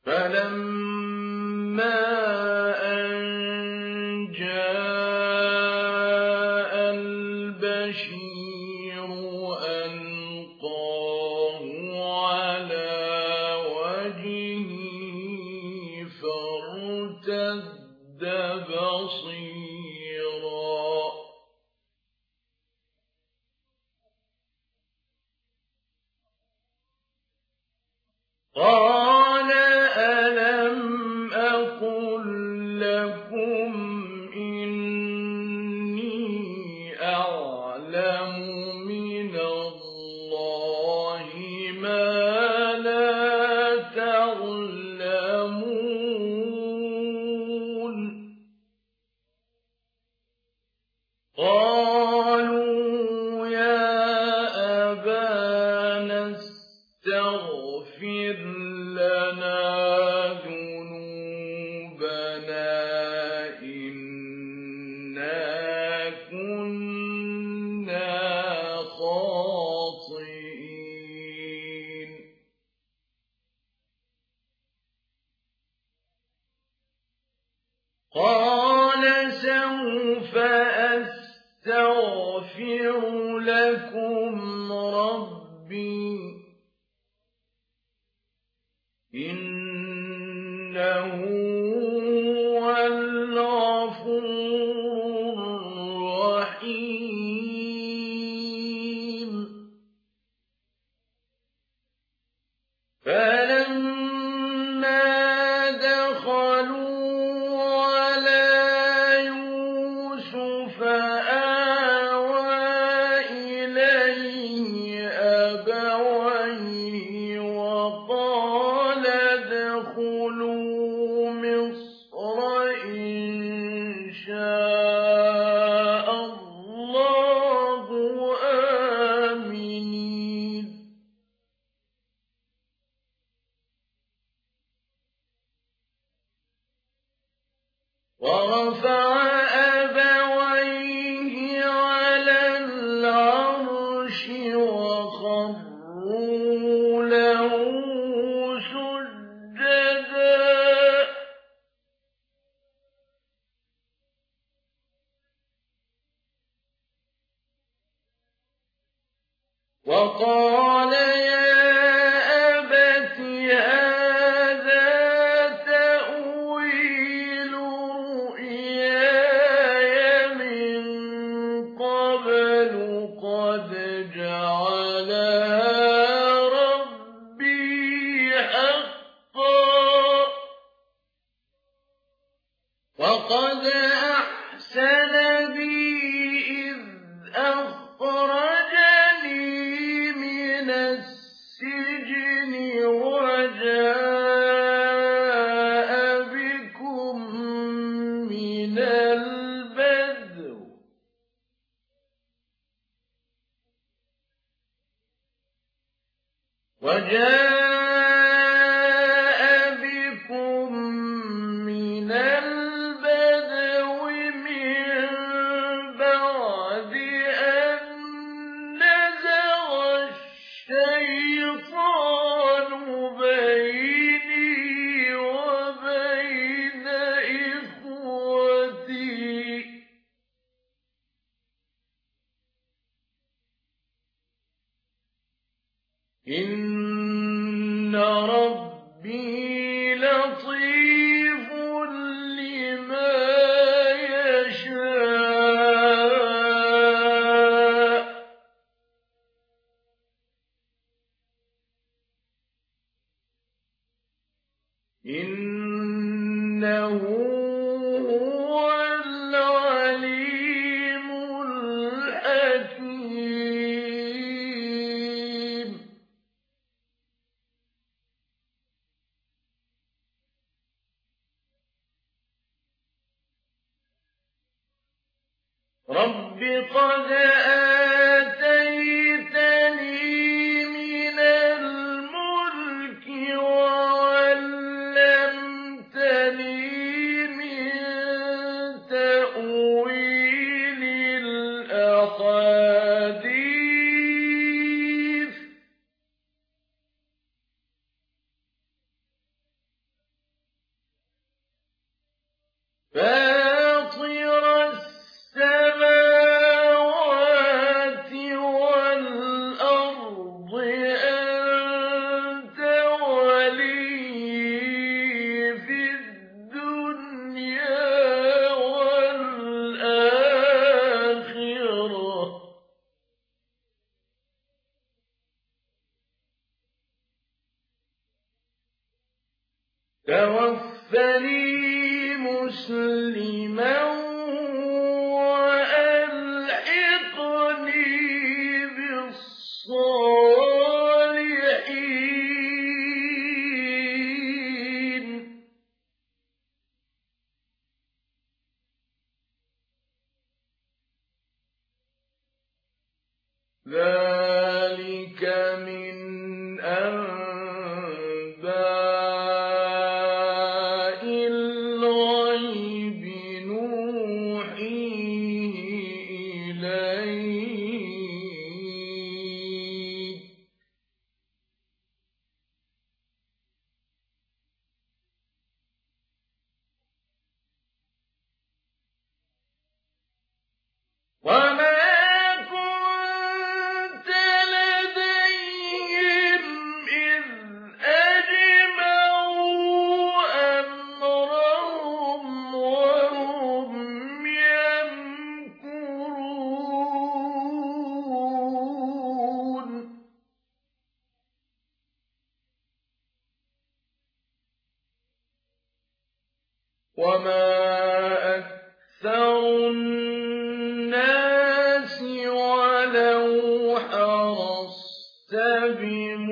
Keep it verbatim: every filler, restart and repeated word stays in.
فَلَمَّا أَن جَاءَ الْبَشِيرُ أَلْقَاهُ عَلَىٰ وَجْهِهِ فَارْتَدَّ بَصِيرًا قَالَ أَلَمْ أَقُل لَّكُمْ إِنِّي أَعْلَمُ مِنَ اللَّهِ مَا لَا تَعْلَمُونَ قَالُوا يَا أَبَانَا اسْتَغْفِرْ لَنَا ذُنُوبَنَا إِنَّا كُنَّا خَاطِئِينَ قَالَ سَوْفَ أَسْتَغْفِرُ لَكُمْ رَبِّي إِنَّهُ هُوَ الْغَفُورُ الرَّحِيمُ فَلَمَّا دَخَلُوا عَلَىٰ يُوسُفَ آوَىٰ إِلَيْهِ أَبَوَيْهِ وَقَالَ ادْخُلُوا مِصْرَ إِن شَاءَ اللَّهُ آمِنِينَ وَرَفَعَ أَبَوَيْهِ عَلَى الْعَرْشِ وَخَرُّوا لَهُ سُجَّدًا وَقَالَ يَا أَبَتِ هَٰذَا تَأْوِيلُ رُؤْيَايَ مِن قَبْلُ قَدْ جَعَلَهَا رَبِّي حَقًّا وَقَدْ أَحْسَنَ بِي إِذْ أَخْرَجَنِي مِنَ السِّجْنِ وَجَاءَ بِكُم مِّنَ الْبَدْوِ وَجَاءَ بِكُم مِّنَ الْبَدْوِ مِن بَعْدِ أَن نَّزَغَ الشَّيْطَانُ بَيْنِي وَبَيْنَ إِخْوَتِي إِنَّ رَبِّي لَطِيفٌ لِّمَا يَشَاءُ إِنَّهُ هُوَ الْعَلِيمُ الْحَكِيمُ رَبِّ قَدْ آتَيْتَنِي مِنَ الْمُلْكِ وَعَلَّمْتَنِي مِن تَأْوِيلِ الْأَحَادِيثِ توفني مسلما وألحقني بالصالحين. ذلك من أنباء الغيب نوحيه إليك. وما كنت لديهم إذ أجمعوا أمرهم وهم يمكرون. وما أكثر الناس ولو حرصت بمؤمنين.